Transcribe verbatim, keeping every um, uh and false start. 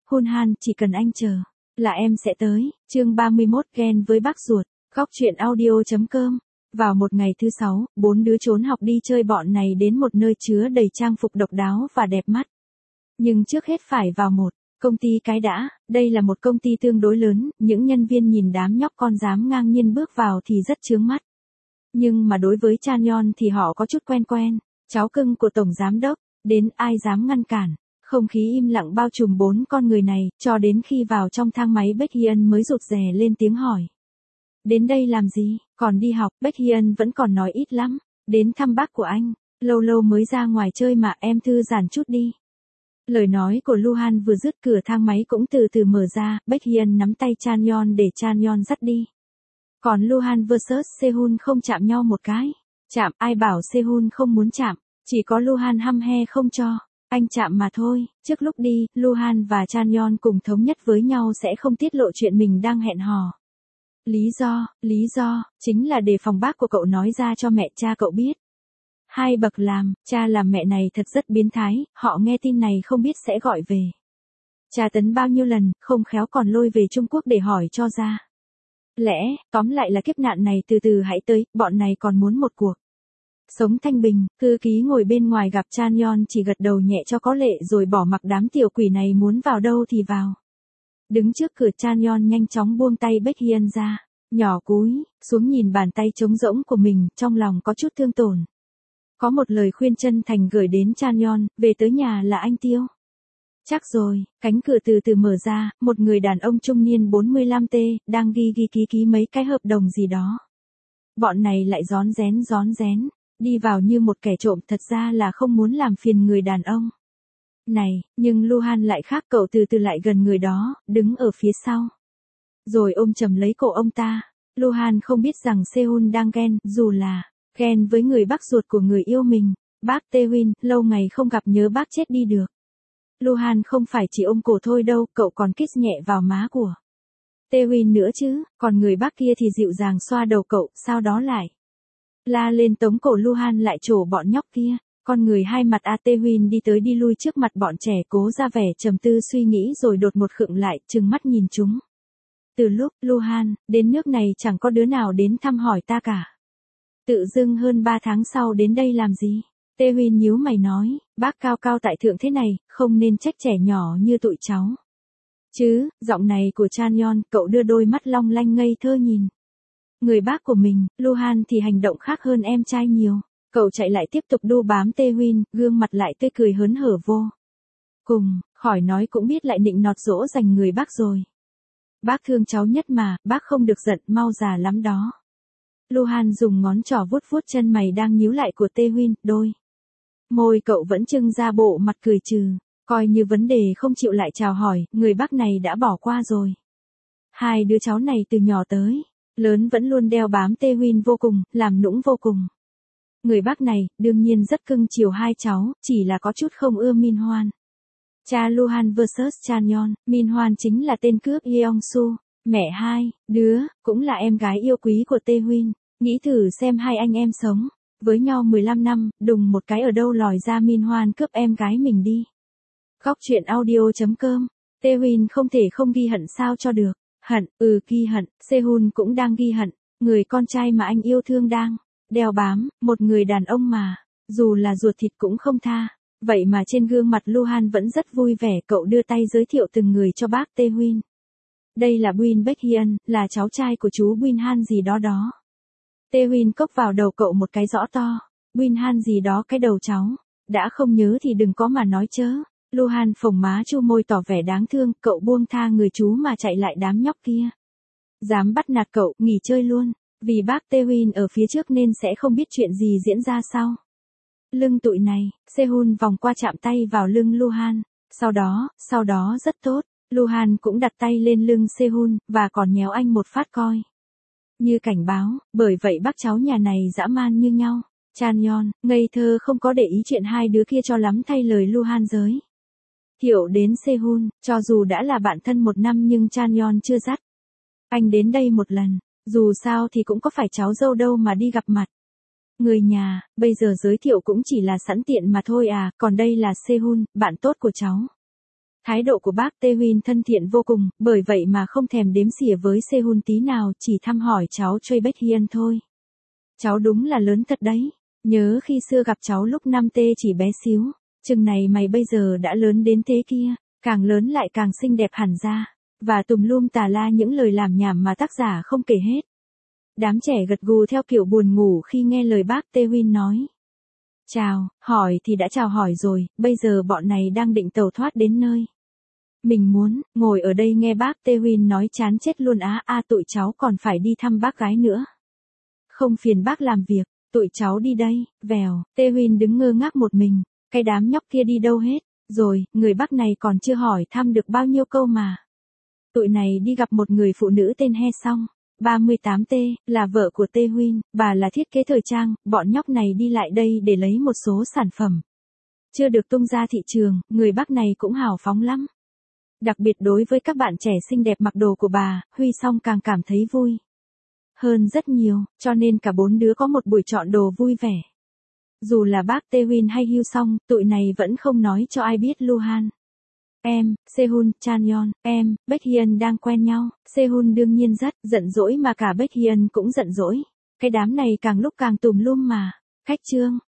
Hun Han, chỉ cần anh chờ, là em sẽ tới. Chương ba mươi mốt, ghen với bác ruột. Góc truyện audio.com. Vào một ngày thứ sáu, bốn đứa trốn học đi chơi bọn này đến một nơi chứa đầy trang phục độc đáo và đẹp mắt. Nhưng trước hết phải vào một công ty cái đã. Đây là một công ty tương đối lớn, những nhân viên nhìn đám nhóc con dám ngang nhiên bước vào thì rất chướng mắt. Nhưng mà đối với Chanyeon thì họ có chút quen quen, cháu cưng của tổng giám đốc, đến ai dám ngăn cản. Không khí im lặng bao trùm bốn con người này, cho đến khi vào trong thang máy Baekhyun mới rụt rè lên tiếng hỏi. Đến đây làm gì, còn đi học? Baekhyun vẫn còn nói ít lắm. Đến thăm bác của anh, lâu lâu mới ra ngoài chơi mà, em thư giãn chút đi. Lời nói của Luhan vừa dứt, cửa thang máy cũng từ từ mở ra, Baekhyun nắm tay Chanyeon để Chanyeon dắt đi. Còn Luhan versus Sehun không chạm nhau một cái. Chạm, ai bảo Sehun không muốn chạm, chỉ có Luhan hăm he không cho. Anh chạm mà thôi. Trước lúc đi, Luhan và Chanyeon cùng thống nhất với nhau sẽ không tiết lộ chuyện mình đang hẹn hò. Lý do, lý do, chính là để phòng bác của cậu nói ra cho mẹ cha cậu biết. Hai bậc làm, cha làm mẹ này thật rất biến thái, họ nghe tin này không biết sẽ gọi về. Cha tấn bao nhiêu lần, không khéo còn lôi về Trung Quốc để hỏi cho ra. Lẽ, tóm lại là kiếp nạn này từ từ hãy tới, bọn này còn muốn một cuộc sống thanh bình. Thư ký ngồi bên ngoài gặp Chanyeon chỉ gật đầu nhẹ cho có lệ rồi bỏ mặc đám tiểu quỷ này muốn vào đâu thì vào. Đứng trước cửa, Chanyeon nhanh chóng buông tay Baekhyun ra, nhỏ cúi xuống nhìn bàn tay trống rỗng của mình, trong lòng có chút thương tổn. Có một lời khuyên chân thành gửi đến Chanyeon, về tới nhà là anh Tiêu. Chắc rồi. Cánh cửa từ từ mở ra, một người đàn ông trung niên bốn mươi lăm tuổi, đang ghi ghi ký ký mấy cái hợp đồng gì đó. Bọn này lại rón rén rón rén, đi vào như một kẻ trộm, thật ra là không muốn làm phiền người đàn ông này, nhưng Luhan lại khác, cậu từ từ lại gần người đó, đứng ở phía sau. Rồi ôm chầm lấy cổ ông ta. Luhan không biết rằng Sehun đang ghen, dù là ghen với người bác ruột của người yêu mình. Bác Taewin, lâu ngày không gặp, nhớ bác chết đi được. Luhan không phải chỉ ôm cổ thôi đâu, cậu còn kiss nhẹ vào má của Taewin nữa chứ, còn người bác kia thì dịu dàng xoa đầu cậu, sau đó lại la lên tống cổ Luhan lại trổ bọn nhóc kia. Con người hai mặt A Taewin đi tới đi lui trước mặt bọn trẻ, cố ra vẻ trầm tư suy nghĩ rồi đột ngột khựng lại, trừng mắt nhìn chúng. Từ lúc Luhan đến nước này chẳng có đứa nào đến thăm hỏi ta cả. Tự dưng hơn ba tháng sau đến đây làm gì? Taewin nhíu mày nói, bác cao cao tại thượng thế này, không nên trách trẻ nhỏ như tụi cháu chứ. Giọng này của Chanyeon, cậu đưa đôi mắt long lanh ngây thơ nhìn người bác của mình. Luhan thì hành động khác hơn em trai nhiều. Cậu chạy lại tiếp tục đu bám Taewin, gương mặt lại tươi cười hớn hở vô cùng, khỏi nói cũng biết lại nịnh nọt dỗ dành người bác rồi. Bác thương cháu nhất mà, bác không được giận, mau già lắm đó. Luhan dùng ngón trỏ vuốt vuốt chân mày đang nhíu lại của Taewin, đôi môi cậu vẫn trưng ra bộ mặt cười trừ, coi như vấn đề không chịu lại chào hỏi, người bác này đã bỏ qua rồi. Hai đứa cháu này từ nhỏ tới lớn vẫn luôn đeo bám Taewin vô cùng, làm nũng vô cùng. Người bác này, đương nhiên rất cưng chiều hai cháu, chỉ là có chút không ưa Min Hoan. Cha Luhan versus Chanyeon, Min Hoan chính là tên cướp Yeong Su, mẹ hai đứa, cũng là em gái yêu quý của Taewin. Nghĩ thử xem hai anh em sống với nhau mười lăm năm, đùng một cái ở đâu lòi ra Min Hoan cướp em gái mình đi. Góc truyện audio.com. Taewin không thể không ghi hận sao cho được. Hận, ừ ghi hận. Sehun cũng đang ghi hận. Người con trai mà anh yêu thương đang đeo bám, một người đàn ông mà, dù là ruột thịt cũng không tha. Vậy mà trên gương mặt Luhan vẫn rất vui vẻ, cậu đưa tay giới thiệu từng người cho bác Taewin. Đây là Bun Baekhyun, là cháu trai của chú Bun Han gì đó đó. Taewin cốc vào đầu cậu một cái rõ to. Bun Han gì đó cái đầu cháu. Đã không nhớ thì đừng có mà nói chớ. Luhan phồng má chu môi tỏ vẻ đáng thương, cậu buông tha người chú mà chạy lại đám nhóc kia. Dám bắt nạt cậu, nghỉ chơi luôn. Vì bác Taewin ở phía trước nên sẽ không biết chuyện gì diễn ra sau. Lưng tụi này, Sehun vòng qua chạm tay vào lưng Luhan. Sau đó, sau đó rất tốt, Luhan cũng đặt tay lên lưng Sehun, và còn nhéo anh một phát coi như cảnh báo, bởi vậy bác cháu nhà này dã man như nhau. Chanyeon, ngây thơ không có để ý chuyện hai đứa kia cho lắm thay lời Luhan giới thiệu đến Sehun, cho dù đã là bạn thân một năm nhưng Chanyeon chưa dắt anh đến đây một lần, dù sao thì cũng có phải cháu dâu đâu mà đi gặp mặt người nhà, bây giờ giới thiệu cũng chỉ là sẵn tiện mà thôi à, còn đây là Sehun, bạn tốt của cháu. Thái độ của bác Tae Huynh thân thiện vô cùng, bởi vậy mà không thèm đếm xỉa với Sehun tí nào, chỉ thăm hỏi cháu Choi Baekhyun thôi. Cháu đúng là lớn thật đấy. Nhớ khi xưa gặp cháu lúc năm tê chỉ bé xíu, chừng này mày bây giờ đã lớn đến thế kia, càng lớn lại càng xinh đẹp hẳn ra. Và tùm lum tà la những lời làm nhảm mà tác giả không kể hết. Đám trẻ gật gù theo kiểu buồn ngủ khi nghe lời bác Tae Huynh nói. Chào, hỏi thì đã chào hỏi rồi, bây giờ bọn này đang định tàu thoát đến nơi. Mình muốn, ngồi ở đây nghe bác Tae Huynh nói chán chết luôn á, a tụi cháu còn phải đi thăm bác gái nữa. Không phiền bác làm việc, tụi cháu đi đây, vèo, Tae Huynh đứng ngơ ngác một mình, cái đám nhóc kia đi đâu hết, rồi, người bác này còn chưa hỏi thăm được bao nhiêu câu mà. Tụi này đi gặp một người phụ nữ tên He Song, ba mươi tám T, là vợ của Tae Huynh, bà là thiết kế thời trang, bọn nhóc này đi lại đây để lấy một số sản phẩm. Chưa được tung ra thị trường, người bác này cũng hào phóng lắm. Đặc biệt đối với các bạn trẻ xinh đẹp mặc đồ của bà, Huy Song càng cảm thấy vui hơn rất nhiều, cho nên cả bốn đứa có một buổi chọn đồ vui vẻ. Dù là bác Tae Huynh hay Hyu Song, tụi này vẫn không nói cho ai biết Luhan. Em, Sehun, Chanyeon, em, Baekhyun đang quen nhau. Sehun đương nhiên rất giận dỗi mà cả Baekhyun cũng giận dỗi. Cái đám này càng lúc càng tùm lum mà. Khách trương,